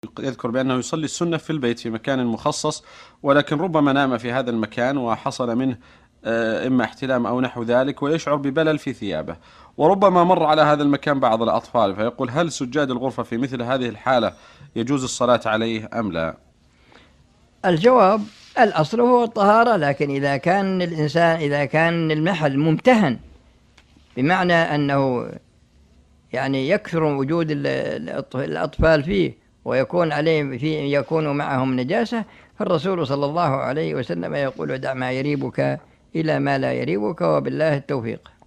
يذكر بأنه يصلي السنة في البيت في مكان مخصص، ولكن ربما نام في هذا المكان وحصل منه إما احتلام أو نحو ذلك، ويشعر ببلل في ثيابه، وربما مر على هذا المكان بعض الأطفال، فيقول: هل سجاد الغرفة في مثل هذه الحالة يجوز الصلاة عليه أم لا؟ الجواب: الأصل هو الطهارة، لكن إذا كان المحل ممتهن، بمعنى أنه يعني يكثر وجود الأطفال فيه يكون معهم نجاسة، فالرسول صلى الله عليه وسلم يقول: دع ما يريبك إلى ما لا يريبك، وبالله التوفيق.